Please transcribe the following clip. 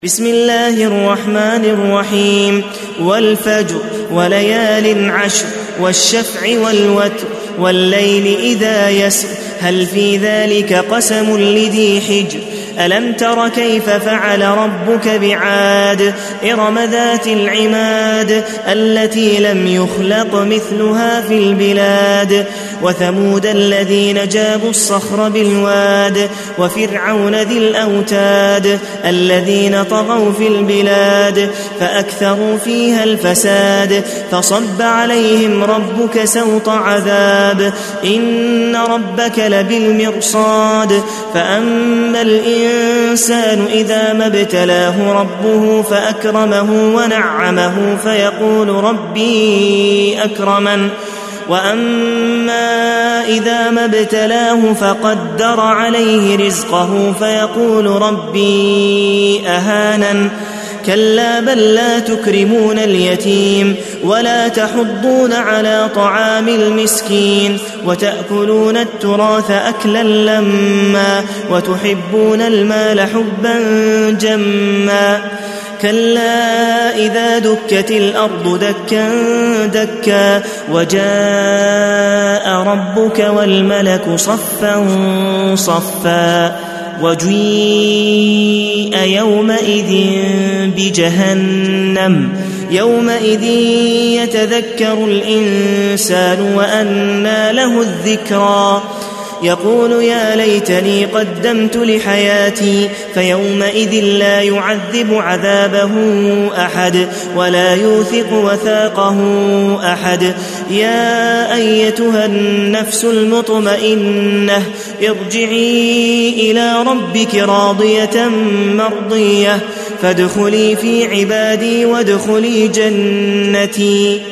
بسم الله الرحمن الرحيم والفجر وليال عشر والشفع والوتر والليل إذا يسر هل في ذلك قسم لذي حجر ألم تر كيف فعل ربك بعاد إرم ذات العماد التي لم يخلق مثلها في البلاد وثمود الذين جابوا الصخر بالواد وفرعون ذي الأوتاد الذين طغوا في البلاد فأكثروا فيها الفساد فصب عليهم ربك سوط عذاب إن ربك لبالمرصاد فأما الإنسان إذا ما ابتلاه ربه فأكرمه ونعمه فيقول ربي أكرمن وأما إذا ما ابتلاه فقدر عليه رزقه فيقول ربي أهانن كلا بل لا تكرمون اليتيم ولا تحضون على طعام المسكين وتأكلون التراث أكلا لما وتحبون المال حبا جما كلا إذا دكت الأرض دكا دكا وجاء ربك والملك صفا صفا وجيء يومئذ بجهنم يومئذ يتذكر الإنسان وأنى له الذكرى يقول يا ليتني قدمت لحياتي فيومئذ لا يعذب عذابه أحد ولا يوثق وثاقه أحد يا أيتها النفس المطمئنة ارجعي إلى ربك راضية مرضية فادخلي في عبادي وادخلي جنتي.